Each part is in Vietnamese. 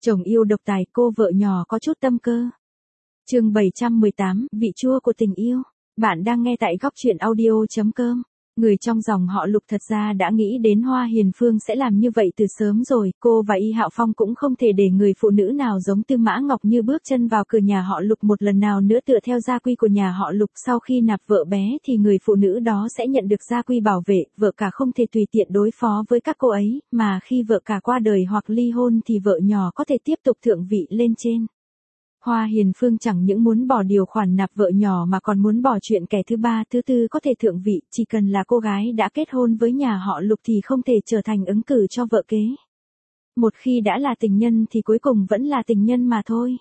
Chồng yêu độc tài, cô vợ nhỏ có chút tâm cơ. Chương 718, vị chua của tình yêu. Bạn đang nghe tại góc truyện audio.com. Người trong dòng họ Lục thật ra đã nghĩ đến Hoa Hiền Phương sẽ làm như vậy từ sớm rồi, cô và Y Hạo Phong cũng không thể để người phụ nữ nào giống Tư Mã Ngọc Như bước chân vào cửa nhà họ Lục một lần nào nữa tựa theo gia quy của nhà họ Lục. Sau khi nạp vợ bé thì người phụ nữ đó sẽ nhận được gia quy bảo vệ, vợ cả không thể tùy tiện đối phó với các cô ấy, mà khi vợ cả qua đời hoặc ly hôn thì vợ nhỏ có thể tiếp tục thượng vị lên trên. Hoa Hiền Phương chẳng những muốn bỏ điều khoản nạp vợ nhỏ mà còn muốn bỏ chuyện kẻ thứ ba, thứ tư có thể thượng vị, chỉ cần là cô gái đã kết hôn với nhà họ Lục thì không thể trở thành ứng cử cho vợ kế. Một khi đã là tình nhân thì cuối cùng vẫn là tình nhân mà thôi.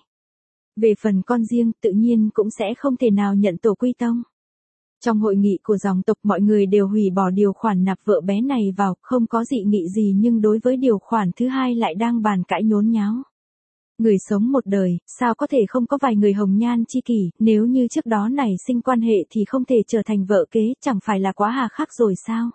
Về phần con riêng, tự nhiên cũng sẽ không thể nào nhận tổ quy tông. Trong hội nghị của dòng tộc mọi người đều hủy bỏ điều khoản nạp vợ bé này vào, không có dị nghị gì, nhưng đối với điều khoản thứ hai lại đang bàn cãi nhốn nháo. Người sống một đời, sao có thể không có vài người hồng nhan chi kỷ, nếu như trước đó nảy sinh quan hệ thì không thể trở thành vợ kế, chẳng phải là quá hà khắc rồi sao?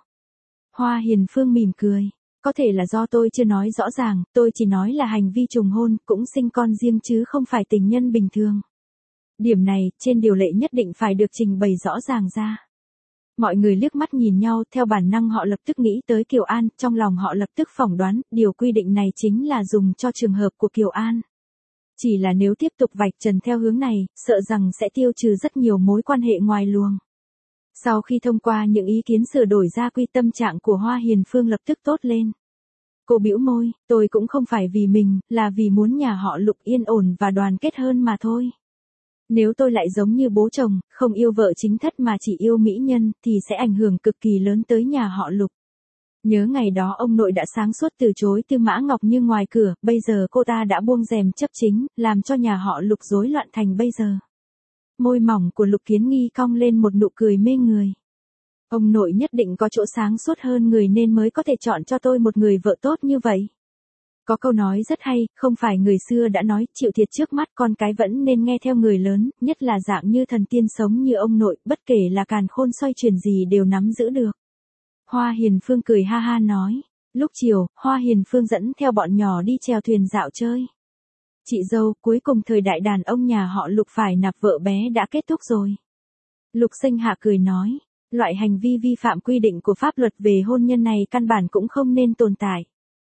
Hoa Hiền Phương mỉm cười, có thể là do tôi chưa nói rõ ràng, tôi chỉ nói là hành vi trùng hôn, cũng sinh con riêng chứ không phải tình nhân bình thường. Điểm này, trên điều lệ nhất định phải được trình bày rõ ràng ra. Mọi người liếc mắt nhìn nhau, theo bản năng họ lập tức nghĩ tới Kiều An, trong lòng họ lập tức phỏng đoán, điều quy định này chính là dùng cho trường hợp của Kiều An. Chỉ là nếu tiếp tục vạch trần theo hướng này, sợ rằng sẽ tiêu trừ rất nhiều mối quan hệ ngoài luồng. Sau khi thông qua những ý kiến sửa đổi gia quy, tâm trạng của Hoa Hiền Phương lập tức tốt lên. Cô bĩu môi, tôi cũng không phải vì mình, là vì muốn nhà họ Lục yên ổn và đoàn kết hơn mà thôi. Nếu tôi lại giống như bố chồng, không yêu vợ chính thất mà chỉ yêu mỹ nhân, thì sẽ ảnh hưởng cực kỳ lớn tới nhà họ Lục. Nhớ ngày đó ông nội đã sáng suốt từ chối Tư Mã Ngọc Như ngoài cửa, bây giờ cô ta đã buông rèm chấp chính, làm cho nhà họ Lục rối loạn thành bây giờ. Môi mỏng của Lục Kiến Nghi cong lên một nụ cười mê người. Ông nội nhất định có chỗ sáng suốt hơn người nên mới có thể chọn cho tôi một người vợ tốt như vậy. Có câu nói rất hay, không phải người xưa đã nói, chịu thiệt trước mắt con cái vẫn nên nghe theo người lớn, nhất là dạng như thần tiên sống như ông nội, bất kể là càn khôn xoay chuyển gì đều nắm giữ được. Hoa Hiền Phương cười ha ha nói. Lúc chiều, Hoa Hiền Phương dẫn theo bọn nhỏ đi chèo thuyền dạo chơi. Chị dâu, cuối cùng thời đại đàn ông nhà họ Lục phải nạp vợ bé đã kết thúc rồi. Lục Sinh Hạ cười nói, loại hành vi vi phạm quy định của pháp luật về hôn nhân này căn bản cũng không nên tồn tại.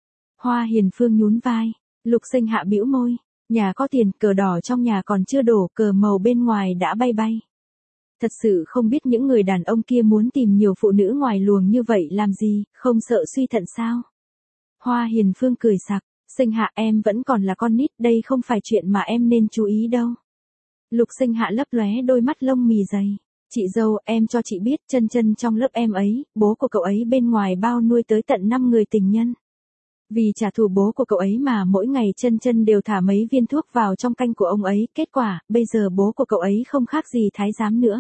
Hoa Hiền Phương nhún vai, Lục Sinh Hạ bĩu môi, nhà có tiền, cờ đỏ trong nhà còn chưa đổ, cờ màu bên ngoài đã bay bay. Thật sự không biết những người đàn ông kia muốn tìm nhiều phụ nữ ngoài luồng như vậy làm gì, không sợ suy thận sao? Hoa Hiền Phương cười sặc, Sinh Hạ em vẫn còn là con nít, đây không phải chuyện mà em nên chú ý đâu. Lục Sinh Hạ lấp lóe đôi mắt lông mì dày, chị dâu, em cho chị biết, chân chân trong lớp em ấy, bố của cậu ấy bên ngoài bao nuôi tới tận 5 người tình nhân. Vì trả thù bố của cậu ấy mà mỗi ngày chân chân đều thả mấy viên thuốc vào trong canh của ông ấy, kết quả, bây giờ bố của cậu ấy không khác gì thái giám nữa.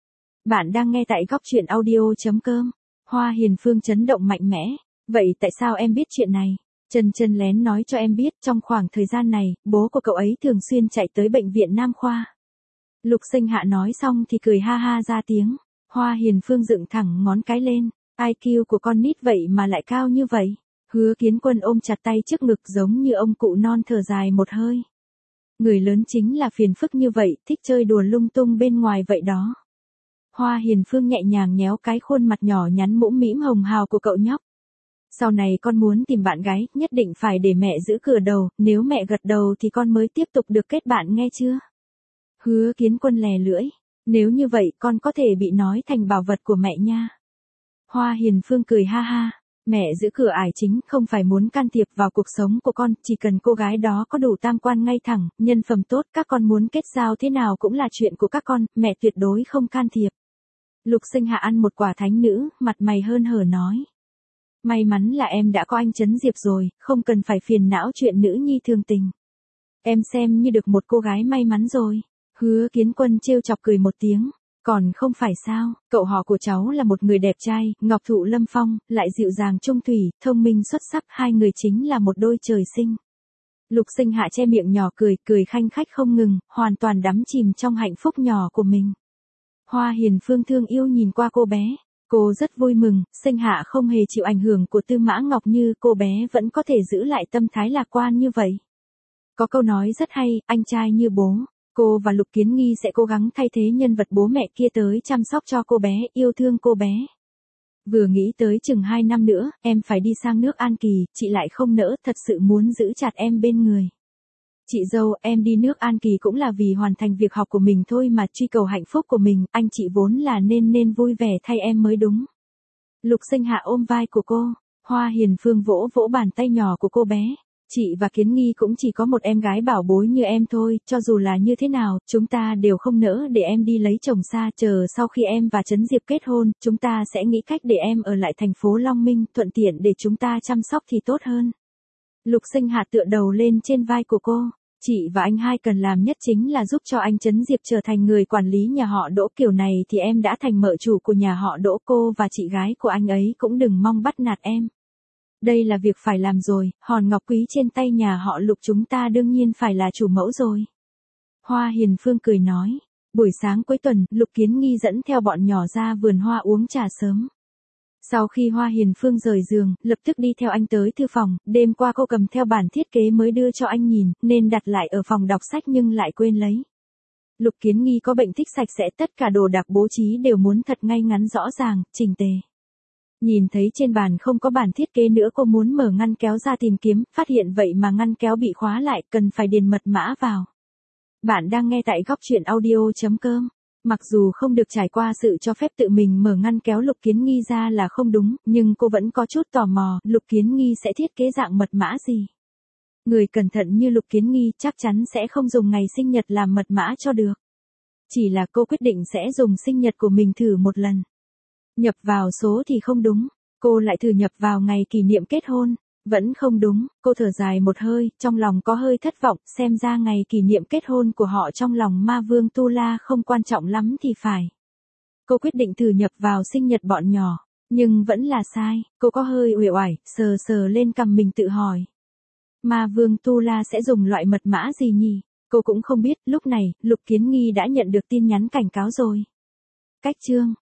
Bạn đang nghe tại góc truyện audio.com. Hoa Hiền Phương chấn động mạnh mẽ. Vậy tại sao em biết chuyện này? Chân chân lén nói cho em biết, trong khoảng thời gian này, bố của cậu ấy thường xuyên chạy tới bệnh viện Nam Khoa. Lục Sinh Hạ nói xong thì cười ha ha ra tiếng. Hoa Hiền Phương dựng thẳng ngón cái lên. IQ của con nít vậy mà lại cao như vậy. Hứa Kiến Quân ôm chặt tay trước ngực giống như ông cụ non thở dài một hơi. Người lớn chính là phiền phức như vậy, thích chơi đùa lung tung bên ngoài vậy đó. Hoa Hiền Phương nhẹ nhàng nhéo cái khuôn mặt nhỏ nhắn mũm mĩm hồng hào của cậu nhóc. Sau này con muốn tìm bạn gái, nhất định phải để mẹ giữ cửa đầu, nếu mẹ gật đầu thì con mới tiếp tục được kết bạn nghe chưa? Hứa Kiến Quân lè lưỡi, nếu như vậy con có thể bị nói thành bảo vật của mẹ nha. Hoa Hiền Phương cười ha ha, mẹ giữ cửa ải chính không phải muốn can thiệp vào cuộc sống của con, chỉ cần cô gái đó có đủ tam quan ngay thẳng, nhân phẩm tốt, các con muốn kết giao thế nào cũng là chuyện của các con, mẹ tuyệt đối không can thiệp. Lục Sinh Hạ ăn một quả thánh nữ, mặt mày hớn hở nói. May mắn là em đã có anh Trấn Diệp rồi, không cần phải phiền não chuyện nữ nhi thương tình. Em xem như được một cô gái may mắn rồi. Hứa Kiến Quân trêu chọc cười một tiếng. Còn không phải sao, cậu họ của cháu là một người đẹp trai, ngọc thụ lâm phong, lại dịu dàng trung thủy, thông minh xuất sắc, hai người chính là một đôi trời sinh. Lục Sinh Hạ che miệng nhỏ cười, cười khanh khách không ngừng, hoàn toàn đắm chìm trong hạnh phúc nhỏ của mình. Hoa Hiền Phương thương yêu nhìn qua cô bé. Cô rất vui mừng, Sinh Hạ không hề chịu ảnh hưởng của Tư Mã Ngọc Như, cô bé vẫn có thể giữ lại tâm thái lạc quan như vậy. Có câu nói rất hay, anh trai như bố. Cô và Lục Kiến Nghi sẽ cố gắng thay thế nhân vật bố mẹ kia tới chăm sóc cho cô bé, yêu thương cô bé. Vừa nghĩ tới chừng 2 năm nữa, em phải đi sang nước An Kỳ, chị lại không nỡ, thật sự muốn giữ chặt em bên người. Chị dâu, em đi nước An Kỳ cũng là vì hoàn thành việc học của mình thôi mà, truy cầu hạnh phúc của mình, anh chị vốn là nên vui vẻ thay em mới đúng. Lục Sinh Hạ ôm vai của cô, Hoa Hiền Phương vỗ vỗ bàn tay nhỏ của cô bé. Chị và Kiến Nghi cũng chỉ có một em gái bảo bối như em thôi, cho dù là như thế nào, chúng ta đều không nỡ để em đi lấy chồng xa, chờ sau khi em và Trấn Diệp kết hôn, chúng ta sẽ nghĩ cách để em ở lại thành phố Long Minh, thuận tiện để chúng ta chăm sóc thì tốt hơn. Lục Sinh Hạ tựa đầu lên trên vai của cô. Chị và anh hai cần làm nhất chính là giúp cho anh Trấn Diệp trở thành người quản lý nhà họ Đỗ, kiểu này thì em đã thành mợ chủ của nhà họ Đỗ, cô và chị gái của anh ấy cũng đừng mong bắt nạt em. Đây là việc phải làm rồi, hòn ngọc quý trên tay nhà họ Lục chúng ta đương nhiên phải là chủ mẫu rồi. Hoa Hiền Phương cười nói. Buổi sáng cuối tuần, Lục Kiến Nghi dẫn theo bọn nhỏ ra vườn hoa uống trà sớm. Sau khi Hoa Hiền Phương rời giường, lập tức đi theo anh tới thư phòng, đêm qua cô cầm theo bản thiết kế mới đưa cho anh nhìn, nên đặt lại ở phòng đọc sách nhưng lại quên lấy. Lục Kiến Nghi có bệnh thích sạch sẽ, tất cả đồ đạc bố trí đều muốn thật ngay ngắn rõ ràng, chỉnh tề. Nhìn thấy trên bàn không có bản thiết kế nữa, cô muốn mở ngăn kéo ra tìm kiếm, phát hiện vậy mà ngăn kéo bị khóa lại, cần phải điền mật mã vào. Bạn đang nghe tại góc truyện audio.com. Mặc dù không được trải qua sự cho phép tự mình mở ngăn kéo Lục Kiến Nghi ra là không đúng, nhưng cô vẫn có chút tò mò, Lục Kiến Nghi sẽ thiết kế dạng mật mã gì. Người cẩn thận như Lục Kiến Nghi chắc chắn sẽ không dùng ngày sinh nhật làm mật mã cho được. Chỉ là cô quyết định sẽ dùng sinh nhật của mình thử một lần. Nhập vào số thì không đúng, cô lại thử nhập vào ngày kỷ niệm kết hôn, vẫn không đúng, cô thở dài một hơi, trong lòng có hơi thất vọng, xem ra ngày kỷ niệm kết hôn của họ trong lòng Ma Vương Tu La không quan trọng lắm thì phải. Cô quyết định thử nhập vào sinh nhật bọn nhỏ, nhưng vẫn là sai, cô có hơi uể oải, sờ sờ lên cằm mình tự hỏi. Ma Vương Tu La sẽ dùng loại mật mã gì nhỉ? Cô cũng không biết, lúc này, Lục Kiến Nghi đã nhận được tin nhắn cảnh cáo rồi. Cách chương